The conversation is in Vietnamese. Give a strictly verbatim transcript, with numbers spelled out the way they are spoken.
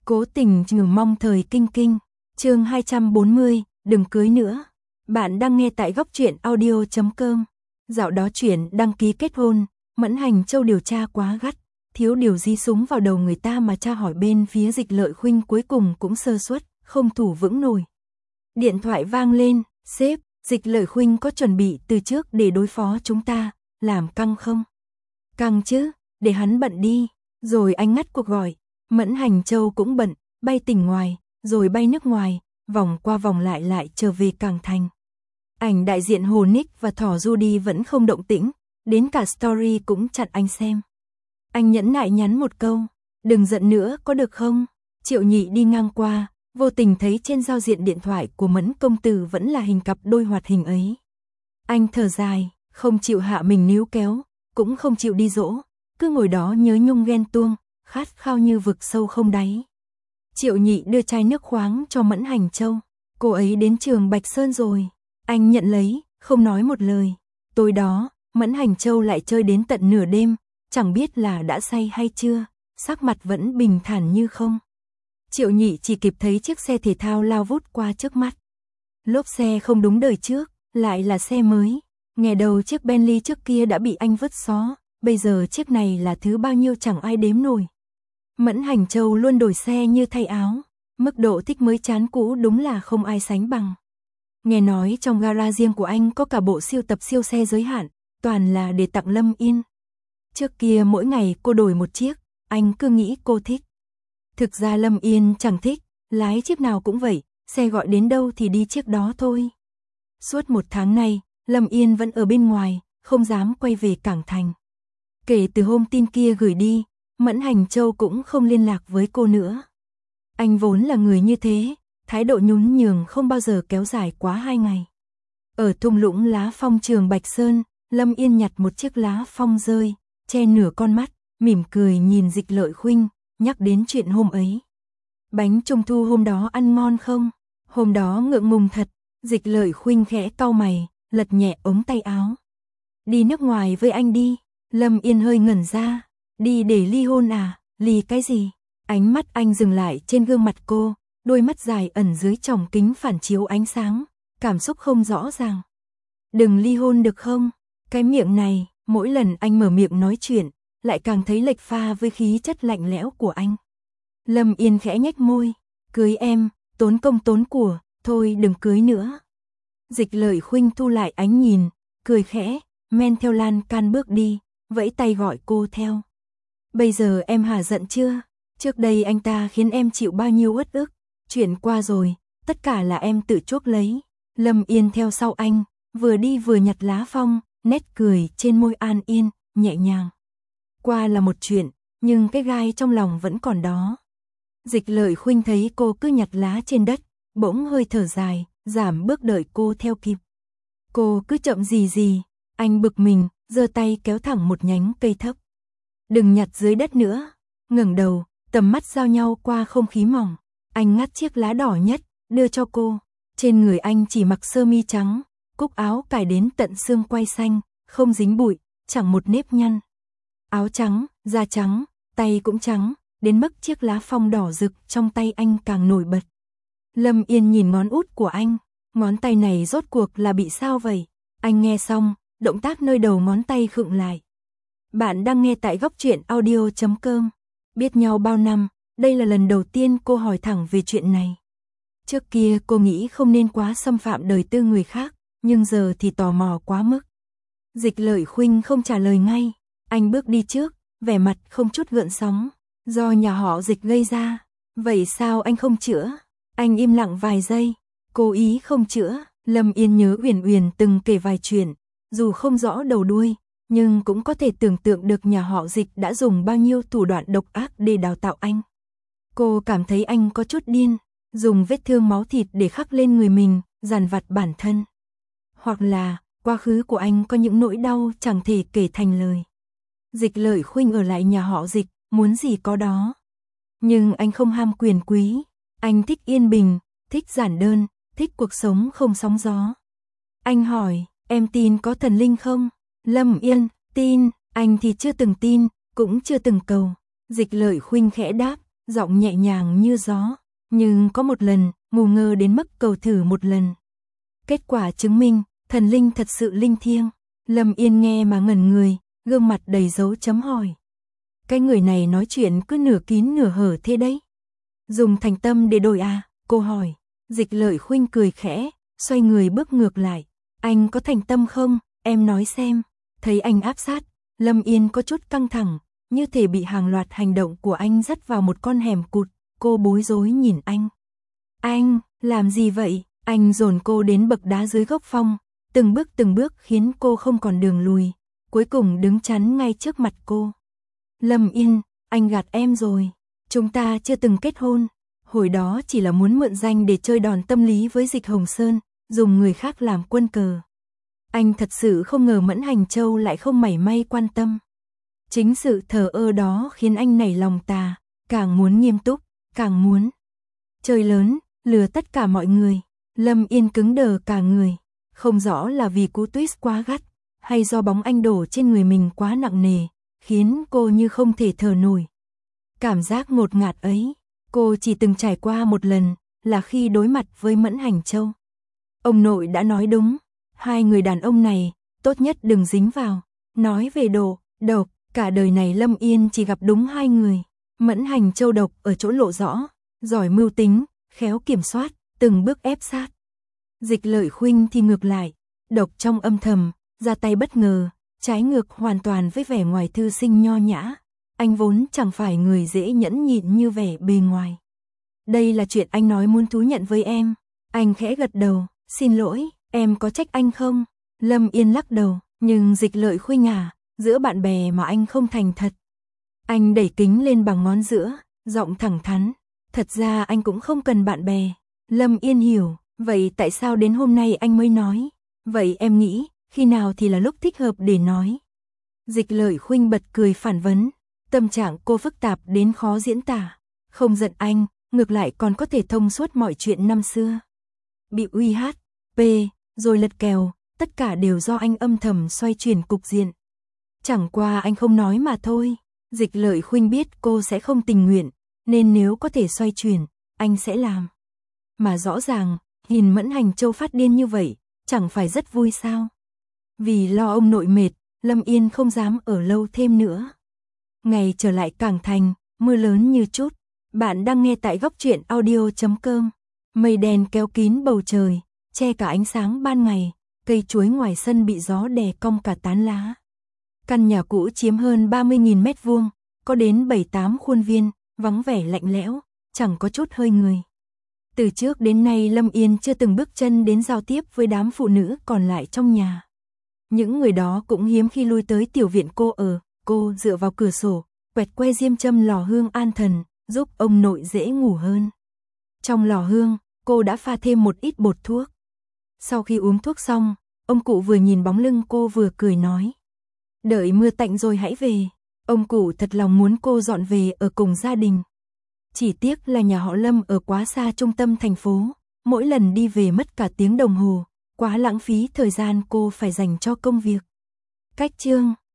Cố tình trừ mong thời kinh kinh. Chương hai trăm bốn mươi, đừng cưới nữa. Bạn đang nghe tại góc truyện audio chấm com. Dạo đó chuyện đăng ký kết hôn, Mẫn Hành Châu điều tra quá gắt, thiếu điều di súng vào đầu người ta mà tra hỏi bên phía Dịch Lợi Khuynh cuối cùng cũng sơ suất, không thủ vững nổi. Điện thoại vang lên, sếp, Dịch Lợi Khuynh có chuẩn bị từ trước để đối phó chúng ta, làm căng không? Căng chứ, để hắn bận đi. Rồi anh ngắt cuộc gọi. Mẫn Hành Châu cũng bận, bay tỉnh ngoài, rồi bay nước ngoài, vòng qua vòng lại lại trở về Cảng Thành. Ảnh đại diện Hồ Nick và Thỏ Judy vẫn không động tĩnh, đến cả story cũng chặn anh xem. Anh nhẫn nại nhắn một câu, đừng giận nữa có được không? Triệu Nhị đi ngang qua, vô tình thấy trên giao diện điện thoại của Mẫn công tử vẫn là hình cặp đôi hoạt hình ấy. Anh thở dài, không chịu hạ mình níu kéo, cũng không chịu đi dỗ, cứ ngồi đó nhớ nhung ghen tuông, khát khao như vực sâu không đáy. Triệu Nhị đưa chai nước khoáng cho Mẫn Hành Châu. Cô ấy đến trường Bạch Sơn rồi. Anh nhận lấy, không nói một lời. Tối đó, Mẫn Hành Châu lại chơi đến tận nửa đêm, chẳng biết là đã say hay chưa, sắc mặt vẫn bình thản như không. Triệu Nhị chỉ kịp thấy chiếc xe thể thao lao vút qua trước mắt. Lốp xe không đúng đời trước, lại là xe mới. Nghe đầu chiếc Bentley trước kia đã bị anh vứt xó, bây giờ chiếc này là thứ bao nhiêu chẳng ai đếm nổi. Mẫn Hành Châu luôn đổi xe như thay áo, mức độ thích mới chán cũ đúng là không ai sánh bằng. Nghe nói trong gara riêng của anh có cả bộ siêu tập siêu xe giới hạn, toàn là để tặng Lâm Yên. Trước kia mỗi ngày cô đổi một chiếc, anh cứ nghĩ cô thích. Thực ra Lâm Yên chẳng thích, lái chiếc nào cũng vậy, xe gọi đến đâu thì đi chiếc đó thôi. Suốt một tháng nay, Lâm Yên vẫn ở bên ngoài, không dám quay về Cảng Thành. Kể từ hôm tin kia gửi đi, Mẫn Hành Châu cũng không liên lạc với cô nữa. Anh vốn là người như thế, thái độ nhún nhường không bao giờ kéo dài quá hai ngày. Ở thung lũng lá phong trường Bạch Sơn, Lâm Yên nhặt một chiếc lá phong rơi, che nửa con mắt, mỉm cười nhìn Dịch Lợi Khuynh, nhắc đến chuyện hôm ấy. Bánh trung thu hôm đó ăn ngon không? Hôm đó ngượng ngùng thật, Dịch Lợi Khuynh khẽ cau mày, lật nhẹ ống tay áo. Đi nước ngoài với anh đi. Lâm Yên hơi ngẩn ra. Đi để ly hôn à? Ly cái gì? Ánh mắt anh dừng lại trên gương mặt cô, đôi mắt dài ẩn dưới tròng kính phản chiếu ánh sáng, cảm xúc không rõ ràng. Đừng ly hôn được không? Cái miệng này, mỗi lần anh mở miệng nói chuyện, lại càng thấy lệch pha với khí chất lạnh lẽo của anh. Lâm Yên khẽ nhếch môi, cưới em, tốn công tốn của, thôi đừng cưới nữa. Dịch Lợi Khuynh thu lại ánh nhìn, cười khẽ, men theo lan can bước đi, vẫy tay gọi cô theo. Bây giờ em hả giận chưa? Trước đây anh ta khiến em chịu bao nhiêu uất ức, chuyện qua rồi, tất cả là em tự chuốc lấy. Lâm Yên theo sau anh, vừa đi vừa nhặt lá phong, nét cười trên môi an yên, nhẹ nhàng. Qua là một chuyện, nhưng cái gai trong lòng vẫn còn đó. Dịch Lợi Khuynh thấy cô cứ nhặt lá trên đất, bỗng hơi thở dài, giảm bước đợi cô theo kịp. Cô cứ chậm gì gì, anh bực mình, giơ tay kéo thẳng một nhánh cây thấp. Đừng nhặt dưới đất nữa. Ngẩng đầu, tầm mắt giao nhau qua không khí mỏng. Anh ngắt chiếc lá đỏ nhất, đưa cho cô. Trên người anh chỉ mặc sơ mi trắng, cúc áo cài đến tận xương quai xanh, không dính bụi, chẳng một nếp nhăn. Áo trắng, da trắng, tay cũng trắng, đến mức chiếc lá phong đỏ rực trong tay anh càng nổi bật. Lâm Yên nhìn ngón út của anh, ngón tay này rốt cuộc là bị sao vậy? Anh nghe xong, động tác nơi đầu ngón tay khựng lại. Bạn đang nghe tại góc truyện audio chấm com. Biết nhau bao năm, đây là lần đầu tiên cô hỏi thẳng về chuyện này. Trước kia cô nghĩ không nên quá xâm phạm đời tư người khác, nhưng giờ thì tò mò quá mức. Dịch Lợi Khuynh không trả lời ngay, anh bước đi trước, vẻ mặt không chút gợn sóng. Do nhà họ Dịch gây ra, vậy sao anh không chữa? Anh im lặng vài giây, cố ý không chữa. Lâm Yên nhớ Uyển Uyển từng kể vài chuyện, dù không rõ đầu đuôi, nhưng cũng có thể tưởng tượng được nhà họ Dịch đã dùng bao nhiêu thủ đoạn độc ác để đào tạo anh. Cô cảm thấy anh có chút điên, dùng vết thương máu thịt để khắc lên người mình, dằn vặt bản thân. Hoặc là, quá khứ của anh có những nỗi đau chẳng thể kể thành lời. Dịch Lợi Khuynh ở lại nhà họ Dịch, muốn gì có đó. Nhưng anh không ham quyền quý, anh thích yên bình, thích giản đơn, thích cuộc sống không sóng gió. Anh hỏi, em tin có thần linh không? Lâm Yên, tin, anh thì chưa từng tin, cũng chưa từng cầu. Dịch Lợi Khuynh khẽ đáp, giọng nhẹ nhàng như gió. Nhưng có một lần, ngu ngơ đến mức cầu thử một lần. Kết quả chứng minh, thần linh thật sự linh thiêng. Lâm Yên nghe mà ngẩn người, gương mặt đầy dấu chấm hỏi. Cái người này nói chuyện cứ nửa kín nửa hở thế đấy. Dùng thành tâm để đổi à, cô hỏi. Dịch Lợi Khuynh cười khẽ, xoay người bước ngược lại. Anh có thành tâm không, em nói xem. Thấy anh áp sát, Lâm Yên có chút căng thẳng, như thể bị hàng loạt hành động của anh dắt vào một con hẻm cụt. Cô bối rối nhìn anh. Anh, làm gì vậy? Anh dồn cô đến bậc đá dưới gốc phong, từng bước từng bước khiến cô không còn đường lùi, cuối cùng đứng chắn ngay trước mặt cô. Lâm Yên, anh gạt em rồi. Chúng ta chưa từng kết hôn. Hồi đó chỉ là muốn mượn danh để chơi đòn tâm lý với Dịch Hồng Sơn, dùng người khác làm quân cờ. Anh thật sự không ngờ Mẫn Hành Châu lại không mảy may quan tâm. Chính sự thờ ơ đó khiến anh nảy lòng tà, càng muốn nghiêm túc, càng muốn chơi lớn, lừa tất cả mọi người. Lâm Yên cứng đờ cả người, không rõ là vì cú twist quá gắt, hay do bóng anh đổ trên người mình quá nặng nề, khiến cô như không thể thở nổi. Cảm giác ngột ngạt ấy, cô chỉ từng trải qua một lần, là khi đối mặt với Mẫn Hành Châu. Ông nội đã nói đúng, hai người đàn ông này, tốt nhất đừng dính vào. Nói về độ, độc, cả đời này Lâm Yên chỉ gặp đúng hai người. Mẫn Hành Châu độc ở chỗ lộ rõ, giỏi mưu tính, khéo kiểm soát, từng bước ép sát. Dịch Lợi Khuynh thì ngược lại, độc trong âm thầm, ra tay bất ngờ, trái ngược hoàn toàn với vẻ ngoài thư sinh nho nhã. Anh vốn chẳng phải người dễ nhẫn nhịn như vẻ bề ngoài. Đây là chuyện anh nói muốn thú nhận với em. Anh khẽ gật đầu, xin lỗi, em có trách anh không? Lâm Yên lắc đầu, nhưng Dịch Lợi Khuynh à, giữa bạn bè mà anh không thành thật. Anh đẩy kính lên bằng ngón giữa, giọng thẳng thắn. Thật ra anh cũng không cần bạn bè. Lâm Yên hiểu, vậy tại sao đến hôm nay anh mới nói? Vậy em nghĩ, khi nào thì là lúc thích hợp để nói? Dịch Lợi Khuynh bật cười phản vấn. Tâm trạng cô phức tạp đến khó diễn tả. Không giận anh, ngược lại còn có thể thông suốt mọi chuyện năm xưa. Bị uy hát, p, rồi lật kèo, tất cả đều do anh âm thầm xoay chuyển cục diện. Chẳng qua anh không nói mà thôi. Dịch Lợi Khuynh biết cô sẽ không tình nguyện, nên nếu có thể xoay chuyển, anh sẽ làm. Mà rõ ràng, nhìn Mẫn Hành Châu phát điên như vậy, chẳng phải rất vui sao? Vì lo ông nội mệt, Lâm Yên không dám ở lâu thêm nữa. Ngày trở lại Cảng Thành, mưa lớn như chút. Bạn đang nghe tại góc truyện audio chấm com. Mây đen kéo kín bầu trời, che cả ánh sáng ban ngày. Cây chuối ngoài sân bị gió đè cong cả tán lá. Căn nhà cũ chiếm hơn ba mươi nghìn mét vuông, có đến bảy tám khuôn viên, vắng vẻ lạnh lẽo, chẳng có chút hơi người. Từ trước đến nay Lâm Yên chưa từng bước chân đến giao tiếp với đám phụ nữ còn lại trong nhà. Những người đó cũng hiếm khi lui tới tiểu viện cô ở. Cô dựa vào cửa sổ, quẹt que diêm châm lò hương an thần, giúp ông nội dễ ngủ hơn. Trong lò hương, cô đã pha thêm một ít bột thuốc. Sau khi uống thuốc xong, ông cụ vừa nhìn bóng lưng cô vừa cười nói. Đợi mưa tạnh rồi hãy về. Ông cụ thật lòng muốn cô dọn về ở cùng gia đình. Chỉ tiếc là nhà họ Lâm ở quá xa trung tâm thành phố, mỗi lần đi về mất cả tiếng đồng hồ, quá lãng phí thời gian cô phải dành cho công việc. Cách chương